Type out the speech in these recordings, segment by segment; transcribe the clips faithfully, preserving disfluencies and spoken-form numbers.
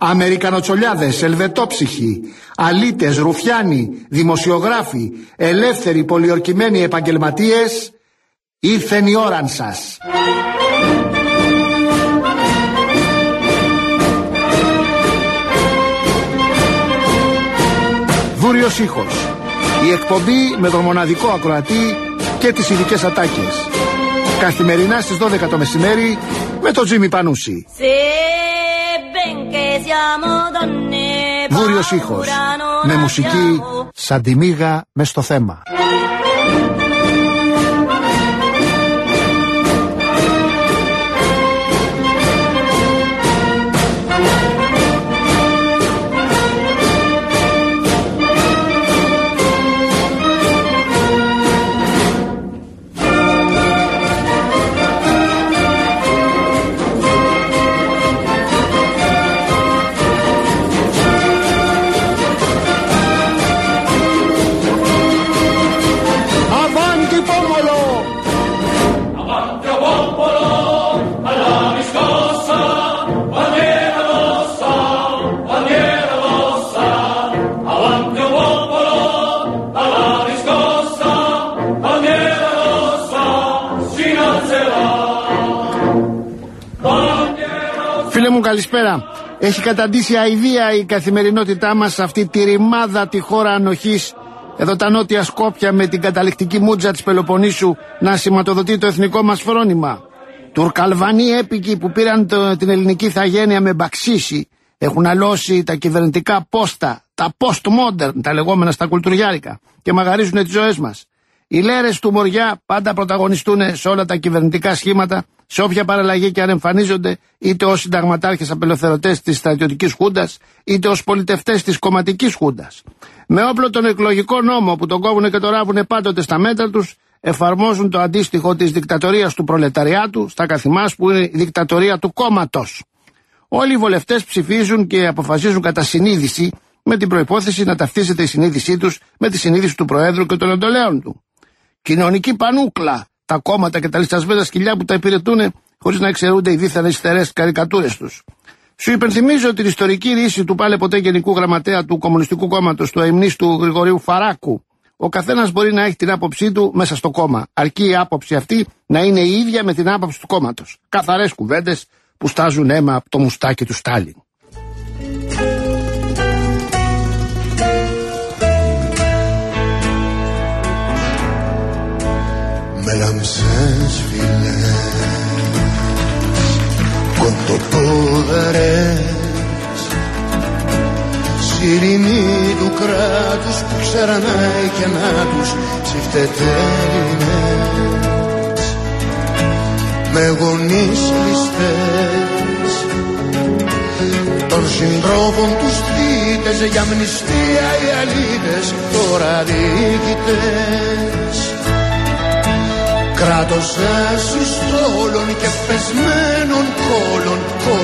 Αμερικανοτσολιάδες, ελβετόψυχοι, αλήτες, ρουφιάνοι, δημοσιογράφοι, ελεύθεροι πολιορκημένοι επαγγελματίες, ήρθεν η ώραν σας. Βούριος ήχος. Η εκπομπή με τον μοναδικό ακροατή και τις ειδικές ατάκες. Καθημερινά στις δώδεκα το μεσημέρι με τον Τζίμι Πανούση. Βούριος ήχος. Με μουσική σαν τη μύγα μες στο θέμα. Φίλε μου, καλησπέρα. Έχει καταντήσει αηδία η καθημερινότητά μας σε αυτή τη ρημάδα τη χώρα ανοχής. Εδώ τα νότια Σκόπια με την καταληκτική μούτζα της Πελοποννήσου να σηματοδοτεί το εθνικό μας φρόνημα. Τουρκαλβανοί έπικοι που πήραν το, την ελληνική ηθαγένεια με μπαξίσι έχουν αλώσει τα κυβερνητικά πόστα, τα post-modern, τα λεγόμενα στα κουλτουριάρικα, και μαγαρίζουν τις ζωές μας. Οι λέρες του Μοριά πάντα πρωταγωνιστούν σε όλα τα κυβερνητικά σχήματα, σε όποια παραλλαγή και αν εμφανίζονται, είτε ως συνταγματάρχες απελευθερωτές της στρατιωτικής χούντας, είτε ως πολιτευτές της κομματικής χούντας. Με όπλο τον εκλογικό νόμο που τον κόβουνε και τον ράβουνε πάντοτε στα μέτρα τους, εφαρμόζουν το αντίστοιχο της δικτατορίας του προλεταριάτου στα καθημάς, που είναι η δικτατορία του κόμματος. Όλοι οι βολευτές ψηφίζουν και αποφασίζουν κατά συνείδηση, με την προϋπόθεση να ταυτίζεται η συνείδησή τους με τη συνείδηση του Προέδρου και των εντολέων του. Κοινωνική πανούκλα, τα κόμματα και τα λυσσασμένα σκυλιά που τα υπηρετούν χωρίς να εξαιρούνται οι δίθεν αριστερές καρικατούρες τους. Σου υπενθυμίζω την ιστορική ρίση του πάλε ποτέ Γενικού Γραμματέα του Κομμουνιστικού Κόμματος, του αειμνίστου Γρηγορίου Φαράκου. Ο καθένας μπορεί να έχει την άποψή του μέσα στο κόμμα, αρκεί η άποψη αυτή να είναι η ίδια με την άποψη του κόμματος. Καθαρές κουβέντες που στάζουν αίμα από το μουστάκι του Στάλιν. Με λαμψές φυλές, κοντοπόδαρες, σιρηνοί του κράτους που ξερανάει και να τους τσιφτετέλινες, με γονείς ληστές των συντρόφων τους θύτες, για μνηστία οι αλήτες τώρα διοικητές. Κράτος ασυστόλων και πεσμένων κόλων,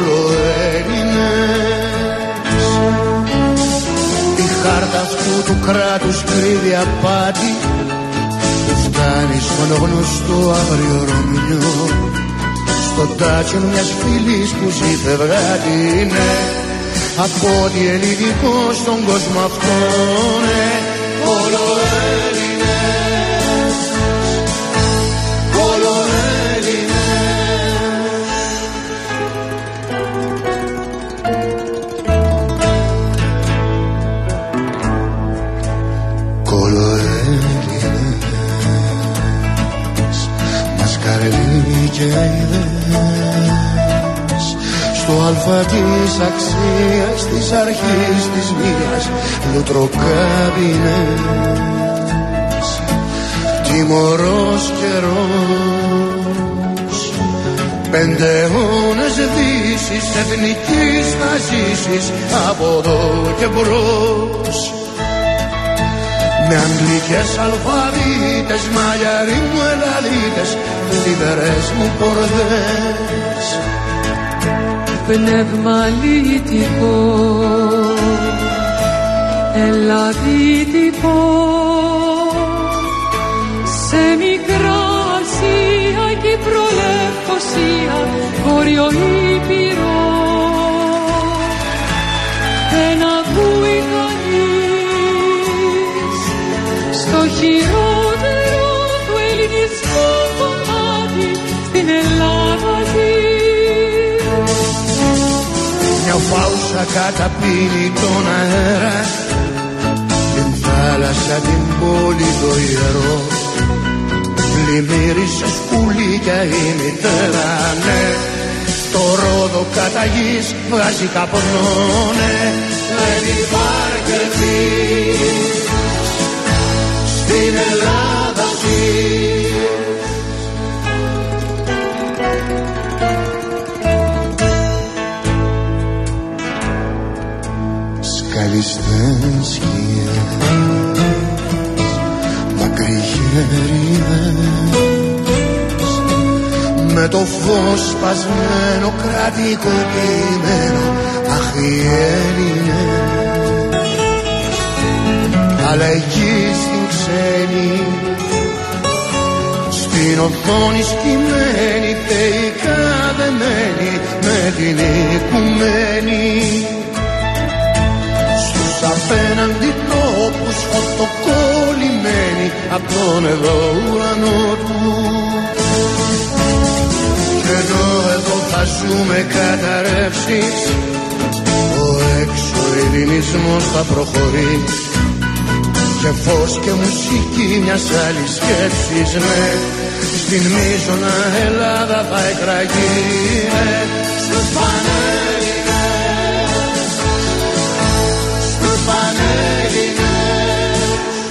κολοέλληνες. Η χάρτα αυτού του κράτους κρύβει απάτη που φτάνει στον γνωστό αύριο Ρωμιό, στο τάτσιο μιας φίλης που ζει φευγάτη είναι από ό,τι ελληνικό στον κόσμο αυτό, ναι, κολοέλληνες. Και ιδέες στο αλφα της αξίας, της αρχής της μίας, λουτροκάμπινες, τιμωρός καιρός, πέντε αιώνες δύσης εθνικής θα ζήσεις από εδώ και μπρος. Με αγγλικές αλφαβήτες, μαλλιαροί μου ελαδίτες, θλιβερές μου πορδές. Πνεύμα λυτικό, ελλαδίτικο, σε μικρά Ασία, Κύπρο, Λευκοσία, Βόρειο Ήπειρο. φάουσα καταπίνει τον αέρα, την θάλασσα, την πόλη, το ιερό. Πλημμύρισε σκουλίκια η μητέρα, ναι. Το Ρόδο κατά γης βγάζει καπνό, ναι. Δεν υπάρχει ελπίδα, στην Ελλάδα ζεις. Σκαλιστές σκιές, μακρυχέριδες, με το φως σπασμένο, κρατικοποιημένο, αχ οι Έλληνες. Αλλά εκεί στην ξένη, στην οθόνη σκυμμένη, θεϊκά δεμένη με την οικουμένη. Στους απέναντι τόπους φωτοκολλημένοι απ' τον εδώ ουρανό του. Κι ενώ εδώ θα ζούμε καταρρεύσεις, ο έξω ελληνισμός θα προχωρεί. Και φως και μουσική μιας άλλης σκέψης, ναι. Στην μείζωνα Ελλάδα θα εκραγεί, ναι. Στους Πανέλληνες, στους Πανέλληνες.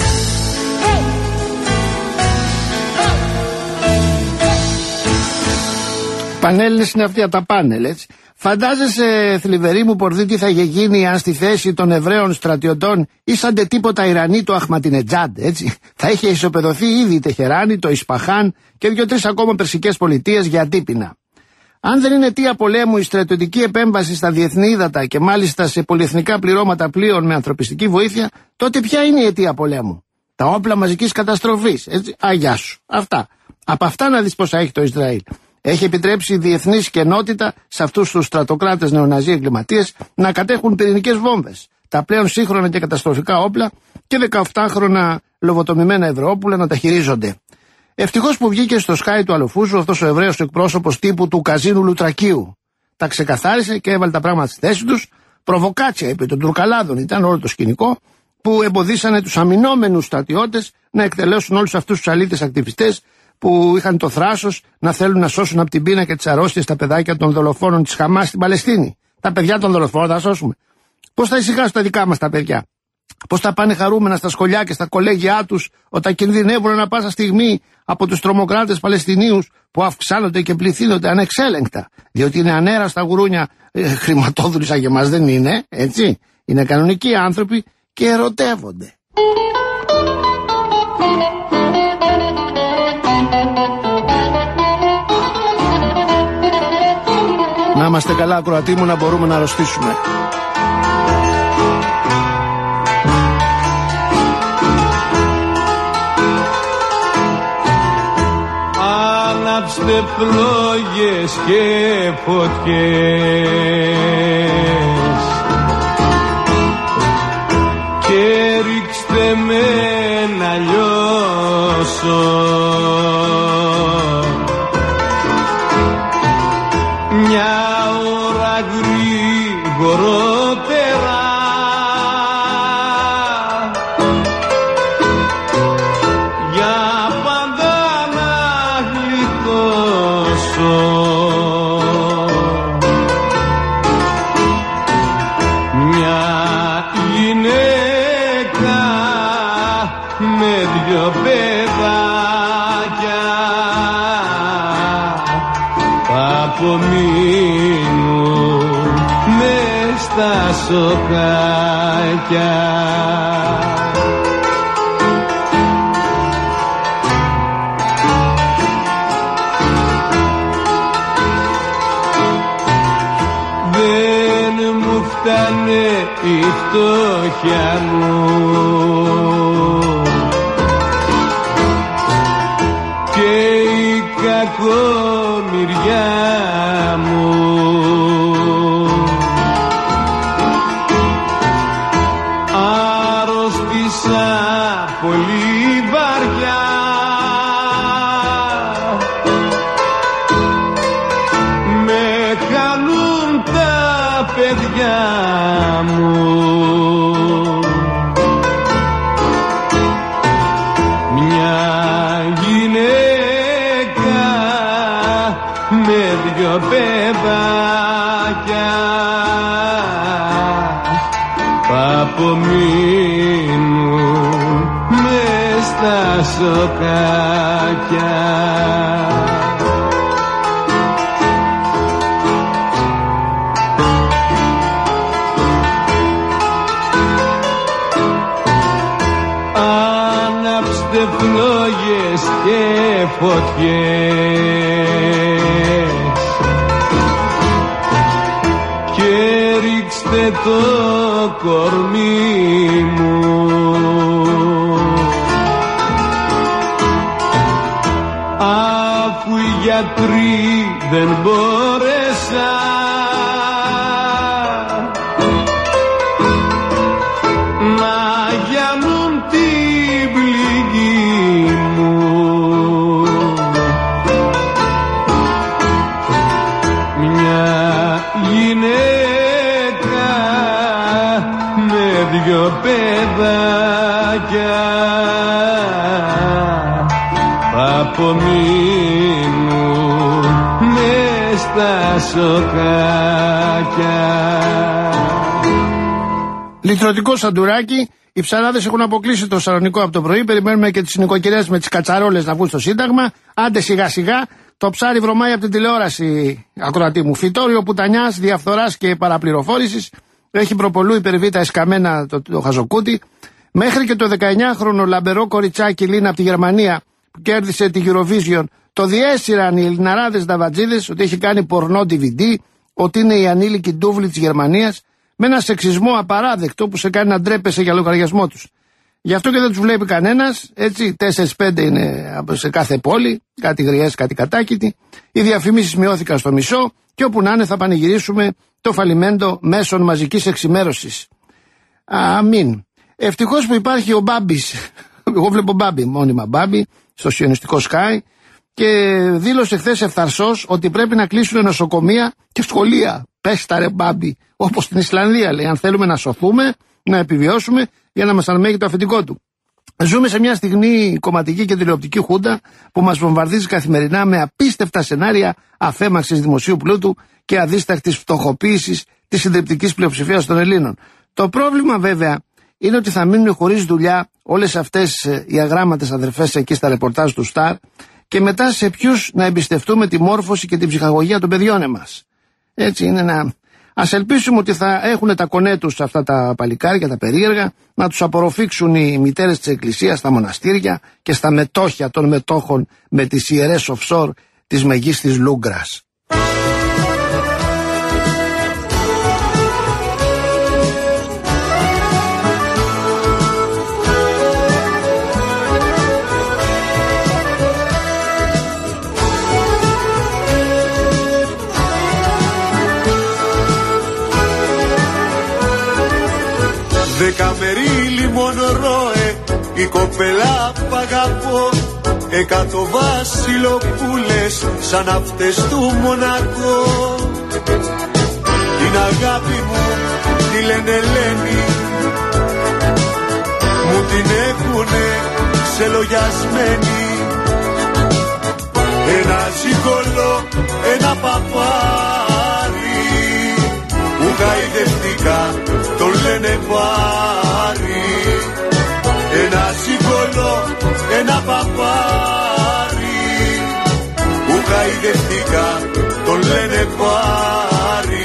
Πανέλληνες είναι αυτοί από τα πάνελ, έτσι. Φαντάζεσαι, θλιβερή μου πορδί, τι θα είχε γίνει αν στη θέση των Εβραίων στρατιωτών ήσαντε τίποτα Ιρανοί του Αχματινετζάντ, έτσι. Θα είχε ισοπεδωθεί ήδη η Τεχεράνη, το Ισπαχάν και δύο-τρεις ακόμα περσικές πολιτείες για αντίπεινα. Αν δεν είναι αιτία πολέμου η στρατιωτική επέμβαση στα διεθνή ύδατα και μάλιστα σε πολυεθνικά πληρώματα πλοίων με ανθρωπιστική βοήθεια, τότε ποια είναι η αιτία πολέμου? Τα όπλα μαζικής καταστροφής, έτσι. Αγιά σου. Αυτά. Από αυτά να δεις πόσα έχει το Ισραήλ. Έχει επιτρέψει η διεθνής κοινότητα σε αυτούς τους στρατοκράτες νεοναζί εγκληματίες να κατέχουν πυρηνικές βόμβες, τα πλέον σύγχρονα και καταστροφικά όπλα και δεκαοκτάχρονα λοβοτομημένα Ευρωόπουλα να τα χειρίζονται. Ευτυχώς που βγήκε στο σκάι του Αλοφούζου αυτός ο Εβραίος εκπρόσωπος τύπου του καζίνου Λουτρακίου. Τα ξεκαθάρισε και έβαλε τα πράγματα στη θέση τους. Προβοκάτσια επί των Τουρκαλάδων ήταν όλο το σκηνικό που εμποδίσανε τους αμυνόμενους στρατιώτες να εκτελέσουν όλους αυτούς τους αλήτες ακτιβιστές που είχαν το θράσος να θέλουν να σώσουν από την πείνα και τις αρρώστιες τα παιδάκια των δολοφόνων της Χαμάς στην Παλαιστίνη. Τα παιδιά των δολοφόνων θα σώσουμε. Πώς θα ησυχάσουν τα δικά μας τα παιδιά? Πώς θα πάνε χαρούμενα στα σχολιά και στα κολέγια τους όταν κινδυνεύουν ανα πάσα στιγμή από τους τρομοκράτες Παλαιστινίους που αυξάνονται και πληθύνονται ανεξέλεγκτα? Διότι είναι ανέραστα γουρούνια, ε, χρηματόδουλοι σαν και εμάς δεν είναι, έτσι. Είναι κανονικοί άνθρωποι και ερωτεύονται. Να είμαστε καλά, ακροατοί μου, να μπορούμε να αρρωστήσουμε. Άναψτε πλόγες και φωτιές και ρίξτε με να λιώσω. Μια ώρα γρήγορότερα για πάντα να γλιτώσω. Μια γυναίκα με δυο παιδάκια θα απομείνουν μες στα σοκάκια. Δεν μου φτάνε η φτώχεια μου και η κακομοιριά μου. Άρρωστησα πολύ βαριά με χαλούν τα παιδιά. βαριά μου. Μια γυναίκα με δυο παιδάκια θα απομείνουν μες στα σοκάκια. Άναψτε φλόγες και φωτιές και ρίξτε το κορμί μου. Αφού οι γιατροί δεν μπόρεσαν να γιανούν την πληγή μου, μια γυναίκα με δυο παιδάκια θα απομείνουν μες στα σοκάκια. Λιτρωτικό σαντουράκι. Οι ψαράδες έχουν αποκλείσει το Σαλονικό από το πρωί. Περιμένουμε και τις νοικοκυρές με τις κατσαρόλες να βγουν στο Σύνταγμα. Άντε σιγά σιγά. Το ψάρι βρωμάει από την τηλεόραση, ακροατή μου. Φυτόριο πουτανιάς, διαφθοράς και παραπληροφόρησης. Έχει προπολού υπερβήτα εσκαμμένα το, το χαζοκούτι. Μέχρι και το δεκαεννιάχρονο λαμπερό κοριτσάκι Λίνα από τη Γερμανία που κέρδισε τη Eurovision, το διέσυραν οι Ελληναράδες νταβατζίδες ότι έχει κάνει πορνό ντι βι ντι, ότι είναι η ανήλικη ντούβλη της Γερμανίας, με ένα σεξισμό απαράδεκτο που σε κάνει να ντρέπεσαι για λογαριασμό τους. Γι' αυτό και δεν τους βλέπει κανένας, έτσι, τέσσερις πέντε είναι σε κάθε πόλη, κάτι γριές, κάτι κατάκητοι. Οι διαφημίσεις μειώθηκαν στο μισό και όπου να είναι θα πανηγυρίσουμε το φαλιμέντο μέσων μαζικής εξημέρωσης. Αμήν. Ευτυχώς που υπάρχει ο Μπάμπης. Εγώ βλέπω Μπάμπη, μόνιμα Μπάμπη, στο σιωνιστικό Sky, και δήλωσε χθες ευθαρσός ότι πρέπει να κλείσουν νοσοκομεία και σχολεία. Πες τα ρε Μπάμπη, όπως στην Ισλανδία λέει, αν θέλουμε να σωθούμε, να επιβιώσουμε, για να μας αναμέγει το αφεντικό του. Ζούμε σε μια στιγμή κομματική και τηλεοπτική χούντα που μας βομβαρδίζει καθημερινά με απίστευτα σενάρια αφέμαξης δημοσίου πλούτου και αδίστακτης φτωχοποίησης της συντριπτικής πλειοψηφίας των Ελλήνων. Το πρόβλημα βέβαια είναι ότι θα μείνουν χωρίς δουλειά όλες αυτές οι αγράμματες αδερφές εκεί στα ρεπορτάζ του Σταρ, και μετά σε ποιους να εμπιστευτούμε τη μόρφωση και την ψυχαγωγία των παιδιών εμάς. Έτσι είναι να... Ας ελπίσουμε ότι θα έχουν τα κονέ τους αυτά τα παλικάρια, τα περίεργα, να τους απορροφήξουν οι μητέρες της Εκκλησίας στα μοναστήρια και στα μετόχια των μετόχων με τις ιερές offshore της μεγίστης Λούγκρας. Δεκαμερίλι μόνο ρώε, η κοπελά π' αγαπώ. Εκατό βασιλοπούλες σαν αυτές του Μονακό. Την αγάπη μου τη λένε Ελένη, μου την έχουνε ξελογιασμένη. Ένα ζυγολό, ένα παπάρι, που γαϊδευτικά τον λένε Πάρη. Ένα ζυγολό, ένα παπάρι, που γαϊδευτικά τον λένε Πάρη.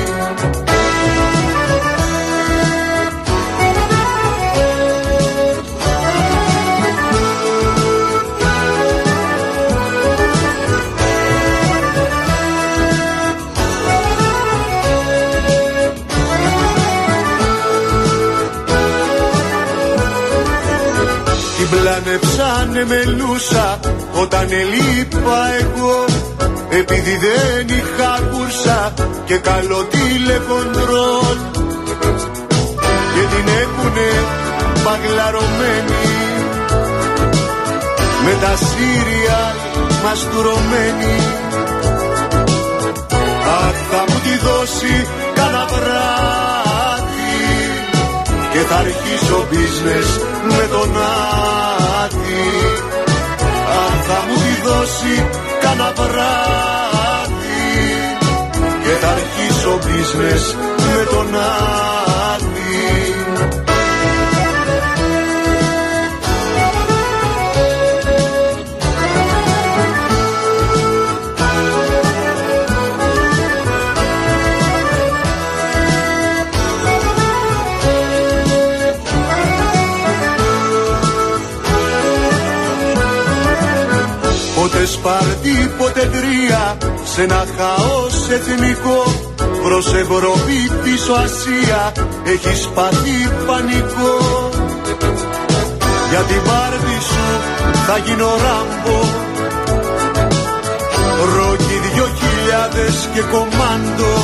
Την πλανεψάνε μελούσα όταν ελείπα εγώ, επειδή δεν είχα κούρσα και καλό τηλεκοντρόλ. Και την έχουνε παγλαρωμένη, με τα σύριαλ μαστουρωμένη. Αχ, θα μου τη δώσει κανένα βράδυ και θα αρχίσω business με τον Άδη. Αν θα μου τη δώσει κανένα βράδυ και θα αρχίσω business με τον Άδη. Πότε Σπάρτη, πότε Τρία, σε ένα χαός εθνικό, προς Ευρώπη πίσω Ασία, έχεις πάθει πανικό. Για την πάρτι σου θα γίνω Ράμπο, Ρόκι δυο χιλιάδες και κομάντο,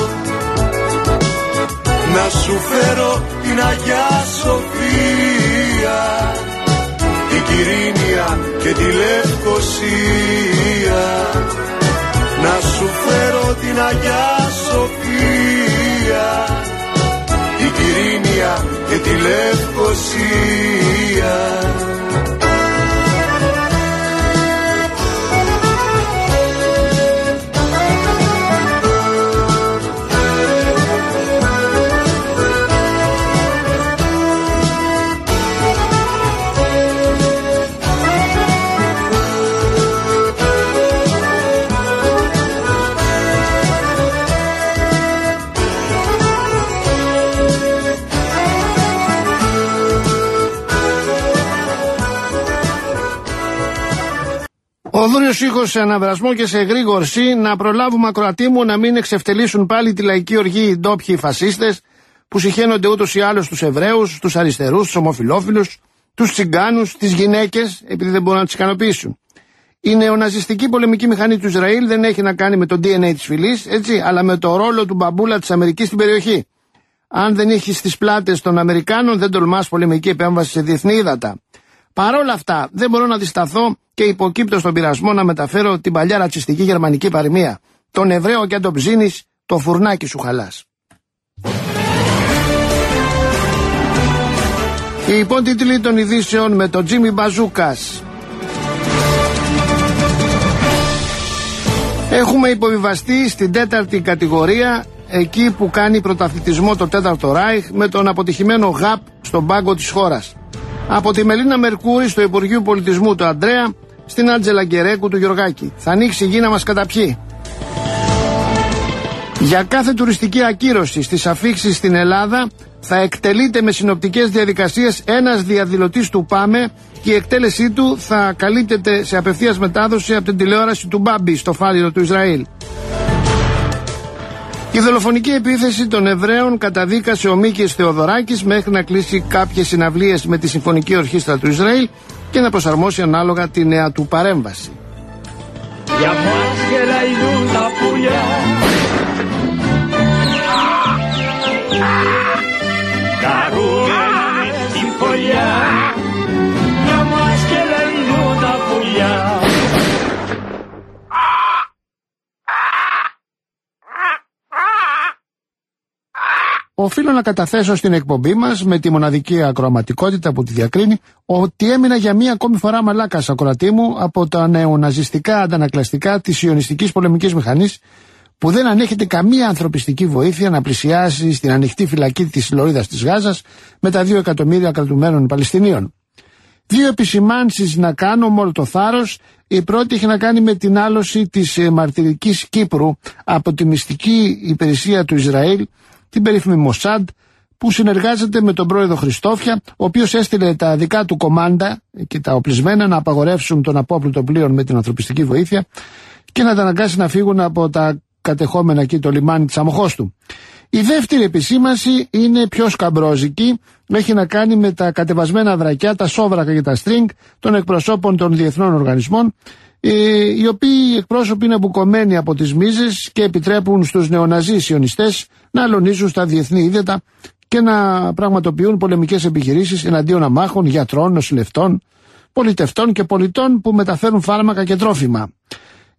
να σου φέρω την Αγιά Σοφία, την Κυρίνια και τη Λευκοσία. Να σου φέρω την Αγιά Σοφία, την Κυρίνια και τη Λευκοσία. Ο δούριος ήχος σε αναβρασμό και σε εγρήγορση, να προλάβουμε ακροατή μου να μην εξευτελίσουν πάλι τη λαϊκή οργή οι ντόπιοι φασίστες που συχαίνονται ούτως ή άλλως τους Εβραίους, τους αριστερούς, τους ομοφυλόφιλους, τους τσιγκάνους, τις γυναίκες, επειδή δεν μπορούν να τις ικανοποιήσουν. Η νεοναζιστική πολεμική μηχανή του Ισραήλ δεν έχει να κάνει με το ντι εν έι της φυλής, έτσι, αλλά με το ρόλο του μπαμπούλα της Αμερικής στην περιοχή. Αν δεν έχει στις πλάτες των Αμερικάνων, δεν τολμάς πολεμική επέμβαση σε διεθνή ύδατα. Παρ' όλα αυτά, δεν μπορώ να δισταθώ και υποκύπτω στον πειρασμό να μεταφέρω την παλιά ρατσιστική γερμανική παροιμία. Τον Εβραίο και αν τον ψήνεις, το φουρνάκι σου χαλάς. Οι υπότιτλοι των ειδήσεων με τον Τζίμι Μπαζούκας. Έχουμε υποβιβαστεί στην τέταρτη κατηγορία, εκεί που κάνει πρωταθλητισμό το τέταρτο Ράιχ, με τον αποτυχημένο ΓΑΠ στον πάγκο της χώρας. Από τη Μελίνα Μερκούρη στο Υπουργείο Πολιτισμού του Αντρέα, στην Άντζελα Γκερέκου του Γιωργάκη. Θα ανοίξει η γη να μας καταπιεί. Για κάθε τουριστική ακύρωση στις αφίξεις στην Ελλάδα θα εκτελείται με συνοπτικές διαδικασίες ένας διαδηλωτής του ΠΑΜΕ και η εκτέλεσή του θα καλύπτεται σε απευθείας μετάδοση από την τηλεόραση του Μπάμπη στο Φάληρο του Ισραήλ. Η δολοφονική επίθεση των Εβραίων καταδίκασε ο Μίκης Θεοδωράκης μέχρι να κλείσει κάποιες συναυλίες με τη Συμφωνική Ορχήστρα του Ισραήλ και να προσαρμόσει ανάλογα τη νέα του παρέμβαση. Για μας γελαϊδούν τα πουλιά, καρούμενοι στην φωλιά, για μας γελαϊδούν τα πουλιά. Οφείλω να καταθέσω στην εκπομπή μας, με τη μοναδική ακροαματικότητα που τη διακρίνει, ότι έμεινα για μία ακόμη φορά μαλάκας ακροατή μου από τα νεοναζιστικά αντανακλαστικά της σιωνιστικής πολεμικής μηχανής, που δεν ανέχεται καμία ανθρωπιστική βοήθεια να πλησιάσει στην ανοιχτή φυλακή της Λωρίδας της Γάζας με τα δύο εκατομμύρια κρατουμένων Παλαιστινίων. Δύο επισημάνσεις να κάνω με όλο το θάρρος. Η πρώτη έχει να κάνει με την άλωση της μαρτυρικής Κύπρου από τη μυστική υπηρεσία του Ισραήλ, την περίφημη Μοσάντ, που συνεργάζεται με τον πρόεδρο Χριστόφια, ο οποίος έστειλε τα δικά του κομάντα και τα οπλισμένα να απαγορεύσουν τον απόπλουτο πλοίων με την ανθρωπιστική βοήθεια και να τα αναγκάσει να φύγουν από τα κατεχόμενα εκεί το λιμάνι της Αμοχώστου. Η δεύτερη επισήμανση είναι πιο σκαμπρόζικη, έχει να κάνει με τα κατεβασμένα βρακιά, τα σόβρακα και τα στρινγκ των εκπροσώπων των διεθνών οργανισμών, οι οποίοι εκπρόσωποι είναι μπουκωμένοι από τις μίζες και επιτρέπουν στους νεοναζί σιωνιστές να αλωνίζουν στα διεθνή ύδατα και να πραγματοποιούν πολεμικές επιχειρήσεις εναντίον αμάχων, γιατρών, νοσηλευτών, πολιτευτών και πολιτών που μεταφέρουν φάρμακα και τρόφιμα.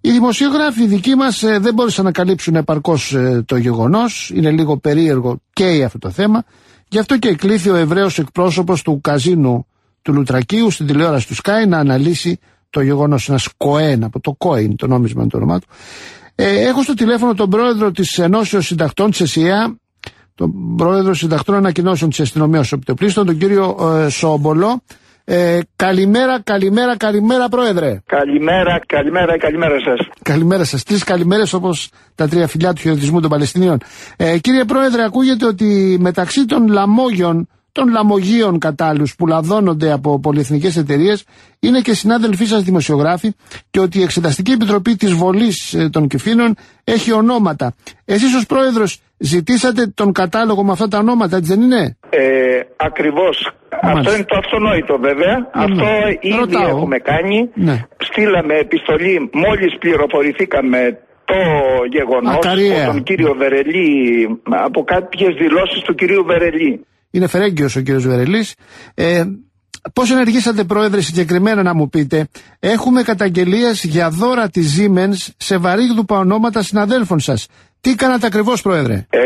Οι δημοσιογράφοι δικοί μας ε, δεν μπόρεσαν να καλύψουν επαρκώς ε, το γεγονός. Είναι λίγο περίεργο και αυτό το θέμα. Γι' αυτό και εκλήθη ο Εβραίος εκπρόσωπος του καζίνου του Λουτρακίου στην τηλεόραση του Sky να αναλύσει το γεγονός. Ένας Κοέν, από το Κόιν, το νόμισμα είναι το όνομά του. Ε, έχω στο τηλέφωνο τον πρόεδρο της Ενώσεως Συντακτών της ΕΣΥΑ, τον πρόεδρο Συντακτών Ανακοινώσεων της Αστυνομίας Επιτοπλίστων, τον κύριο ε, Σόμπολο. Ε, καλημέρα, καλημέρα, καλημέρα, πρόεδρε. Καλημέρα, καλημέρα, καλημέρα σας. Καλημέρα σας. Τρεις καλημέρες όπως τα τρία φιλιά του χαιρετισμού των Παλαιστινίων. Ε, κύριε πρόεδρε, ακούγεται ότι μεταξύ των λαμόγιων, των λαμογίων κατάλληλους που λαδώνονται από πολυεθνικές εταιρείες είναι και συνάδελφοί σας δημοσιογράφοι και ότι η Εξεταστική Επιτροπή της Βολής των Κυφήνων έχει ονόματα. Εσείς ως πρόεδρος ζητήσατε τον κατάλογο με αυτά τα ονόματα, έτσι δεν είναι? Ε, ακριβώς. Μάλιστα. Αυτό είναι το αυτονόητο βέβαια. Ναι. Αυτό ήδη Ρωτάω. έχουμε κάνει. Ναι. Στείλαμε επιστολή μόλις πληροφορηθήκαμε το γεγονός από τον κύριο Βερελή, από κάποιες δηλώσεις του κυρίου Βερελή. Είναι φερέγγιος ο κύριος Βερελής. Ε, πώς ενεργήσατε, πρόεδρε, συγκεκριμένα να μου πείτε? Έχουμε καταγγελίες για δώρα της Siemens σε βαρύγδουπα ονόματα συναδέλφων σας. Τι κάνατε ακριβώς, πρόεδρε? Ε,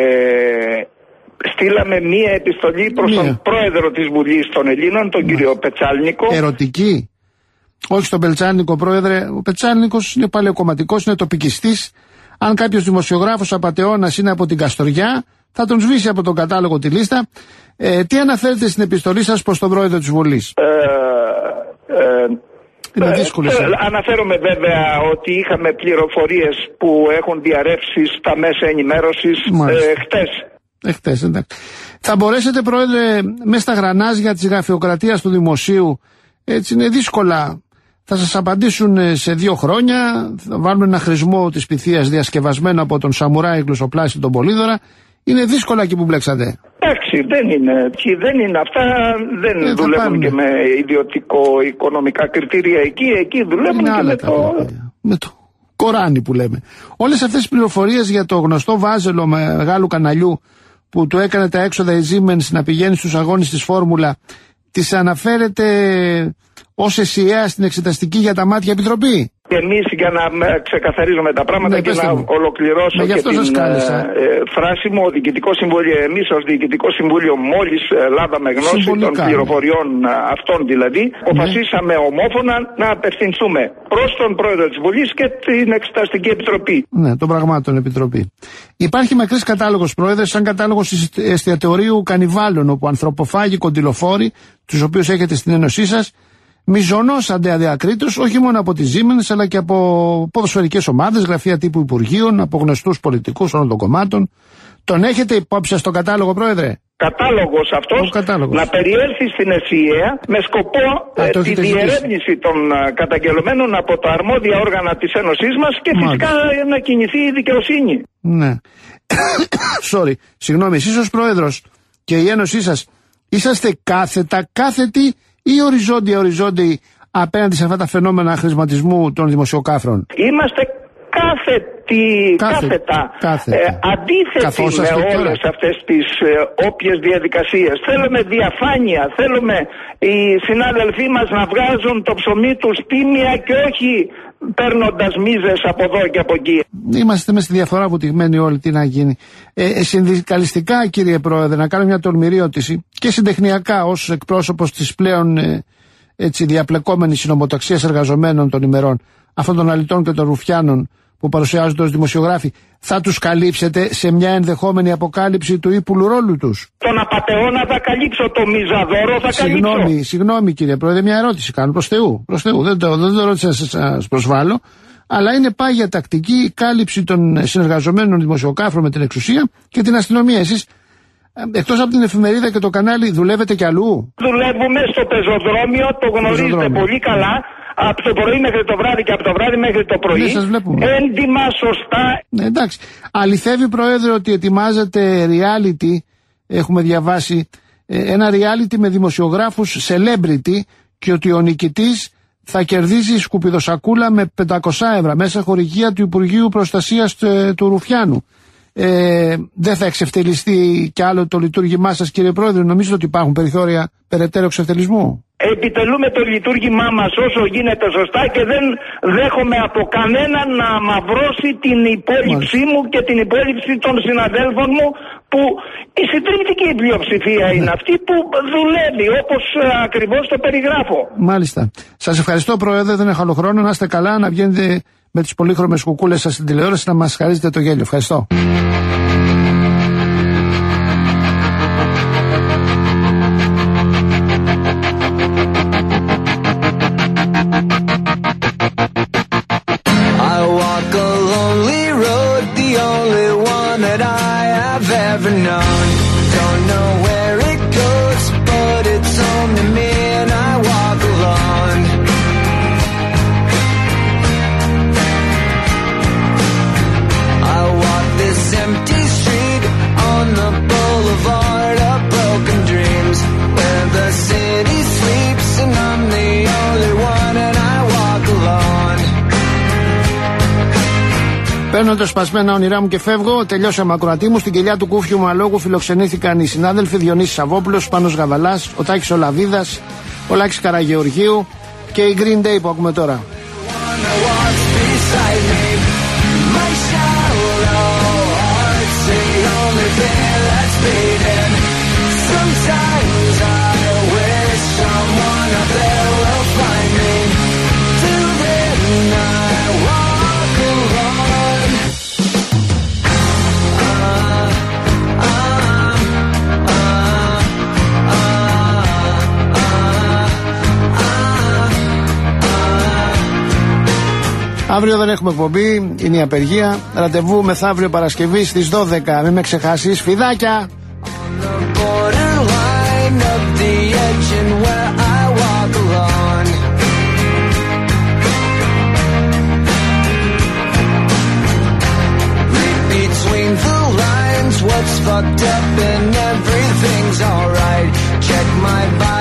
στείλαμε μία επιστολή προς μία. τον πρόεδρο της Βουλής των Ελλήνων, τον Μα. κύριο Πετσάλνικο. Ερωτική? Όχι στον Πετσάλνικο, πρόεδρε. Ο Πετσάλνικος είναι παλαιοκομματικός, είναι τοπικιστής. Αν κάποιος δημοσιογράφος απατεώνας είναι από την Καστοριά, θα τον σβήσει από τον κατάλογο τη λίστα. Ε, τι αναφέρετε στην επιστολή σας προς τον πρόεδρο της Βουλής? Ε, ε, Είναι δύσκολο. Ε, αναφέρομαι βέβαια ότι είχαμε πληροφορίες που έχουν διαρρεύσει στα μέσα ενημέρωσης ε, χτες. Ε, χτες, εντάξει. Θα μπορέσετε, πρόεδρε, μέσα στα γρανάζια της γραφειοκρατίας του δημοσίου, έτσι είναι δύσκολα, θα σας απαντήσουν σε δύο χρόνια, θα βάλουν ένα χρησμό της πυθίας διασκευασμένο από τον Σαμουράι γλωσσοπλάστη τον Πολύδωρα. Είναι δύσκολα εκεί που μπλέξατε. Εντάξει, δεν είναι. Δεν είναι αυτά. Δεν ε, δουλεύουν και με ιδιωτικο-οικονομικά κριτήρια εκεί. Εκεί δουλεύουν είναι και με το... με το Κοράνι που λέμε. Όλες αυτές τις πληροφορίες για το γνωστό βάζελο μεγάλου καναλιού που του έκανε τα έξοδα η Siemens να πηγαίνει στους αγώνες της Φόρμουλα, τις αναφέρετε ως ΕΣΥΑ στην Εξεταστική για τα Μάτια Επιτροπή? Και εμείς, για να ξεκαθαρίζουμε τα πράγματα, ναι, και να μου. ολοκληρώσω και την ε, φράση μου, ο Διοικητικό Συμβούλιο, εμείς ως Διοικητικό Συμβούλιο, μόλις ε, λάβαμε γνώση Συμβολικά, των πληροφοριών ναι. αυτών δηλαδή, αποφασίσαμε ναι. ομόφωνα να απευθυνθούμε προς τον Πρόεδρο της Βουλής και την Εξεταστική Επιτροπή. Ναι, των πραγμάτων Επιτροπή. Υπάρχει μακρύς κατάλογος, Πρόεδρε, σαν κατάλογος εστιατορίου κανιβάλων, όπου ανθρωποφάγοι κοντιλοφόροι, τους οποίους έχετε στην Ένωσή σας, μιζωνώσανται αδιακρίτως όχι μόνο από τη Siemens αλλά και από ποδοσφαιρικές ομάδες, γραφεία τύπου Υπουργείων, από γνωστούς πολιτικούς όλων των κομμάτων. Τον έχετε υπόψη σας στον κατάλογο, Πρόεδρε? Κατάλογος αυτός κατάλογος. να περιέλθει στην ΕΣΥΑ με σκοπό Α, ε, τη διερεύνηση των α, καταγγελωμένων από τα αρμόδια όργανα της Ένωσής μας και Μάλιστα. φυσικά να κινηθεί η δικαιοσύνη. Ναι. Sorry. Συγγνώμη, εσείς ως Πρόεδρος και η Ένωσή σας είσαστε κάθετα, κάθετοι ή οριζόντια οριζόντιοι απέναντι σε αυτά τα φαινόμενα χρησματισμού των δημοσιοκάφρων? Είμαστε κάθετοι, Κάθε, κάθετα, κάθετα. Ε, αντίθετοι με όλες αυτές τις ε, όποιες διαδικασίες. Θέλουμε διαφάνεια, θέλουμε οι συνάδελφοί μας να βγάζουν το ψωμί τους τίμια και όχι παίρνοντας μίζες από εδώ και από εκεί. Είμαστε με στη διαφορά βουτυγμένοι όλοι, τι να γίνει. Ε, συνδικαλιστικά, κύριε Πρόεδρε, να κάνω μια τολμηρή ερώτηση και συντεχνιακά ως εκπρόσωπος της πλέον ε, έτσι, διαπλεκόμενης συνομοταξίας εργαζομένων των ημερών, αυτών των αλητών και των ρουφιάνων που παρουσιάζονται ως δημοσιογράφοι, θα τους καλύψετε σε μια ενδεχόμενη αποκάλυψη του ύπουλου ρόλου τους? Τον απατεώνα θα καλύψω, το μιζαδόρο θα συγγνώμη, καλύψω. Συγγνώμη κύριε Πρόεδρε, μια ερώτηση κάνω προς Θεού. Προς Θεού. Δεν το, δεν το ρώτησα να σας προσβάλλω, αλλά είναι πάγια τακτική η κάλυψη των συνεργαζομένων δημοσιογράφων με την εξουσία και την αστυνομία. Εσείς, εκτός από την εφημερίδα και το κανάλι, δουλεύετε κι αλλού? Δουλεύουμε στο πεζοδρόμιο, το γνωρίζετε πεζοδρόμιο. πολύ καλά. Από το πρωί μέχρι το βράδυ και από το βράδυ μέχρι το πρωί. Ναι, σας βλέπουμε. Έντιμα, σωστά. Ναι, εντάξει. Αληθεύει, Πρόεδρε, ότι ετοιμάζεται reality, έχουμε διαβάσει, ένα reality με δημοσιογράφους celebrity και ότι ο νικητής θα κερδίζει σκουπιδοσακούλα με πεντακόσια ευρώ μέσα χορηγία του Υπουργείου Προστασίας του Ρουφιάνου. Ε, δεν θα εξευτελιστεί κι άλλο το λειτουργήμά σας, κύριε Πρόεδρε? Νομίζετε ότι υπάρχουν περιθώρια περαιτέρω εξευτελισμού? επιτελούμε το λειτουργήμά μας όσο γίνεται σωστά και δεν δέχομαι από κανέναν να αμαυρώσει την υπόλοιψή μου και την υπόλοιψη των συναδέλφων μου, που η συντριπτική πλειοψηφία ναι. είναι αυτή που δουλεύει όπως ακριβώς το περιγράφω. Μάλιστα. Σας ευχαριστώ, Πρόεδρε, δεν έχω άλλο χρόνο. Να είστε καλά, να βγαίνετε με τις πολύχρωμες κουκούλες σας στην τηλεόραση, να μας χαρίζετε το γέλιο. Ευχαριστώ. Παίρνω τα σπασμένα όνειρά μου και φεύγω. Τελειώσαμε, ακροατή μου. Στην κοιλιά του Κούφιου Μαλόγου φιλοξενήθηκαν οι συνάδελφοι Διονύσης Σαββόπουλος, Πάνος Γαβαλάς, ο Τάκης Ολαβίδας, ο Λάκης Καραγεωργίου και η Green Day που ακούμε τώρα. Αύριο δεν έχουμε εκπομπή, είναι η απεργία. Ραντεβού μεθαύριο Παρασκευή στις δώδεκα. Μην με ξεχάσεις, φιδάκια! What's fucked up and everything's alright. Check my body.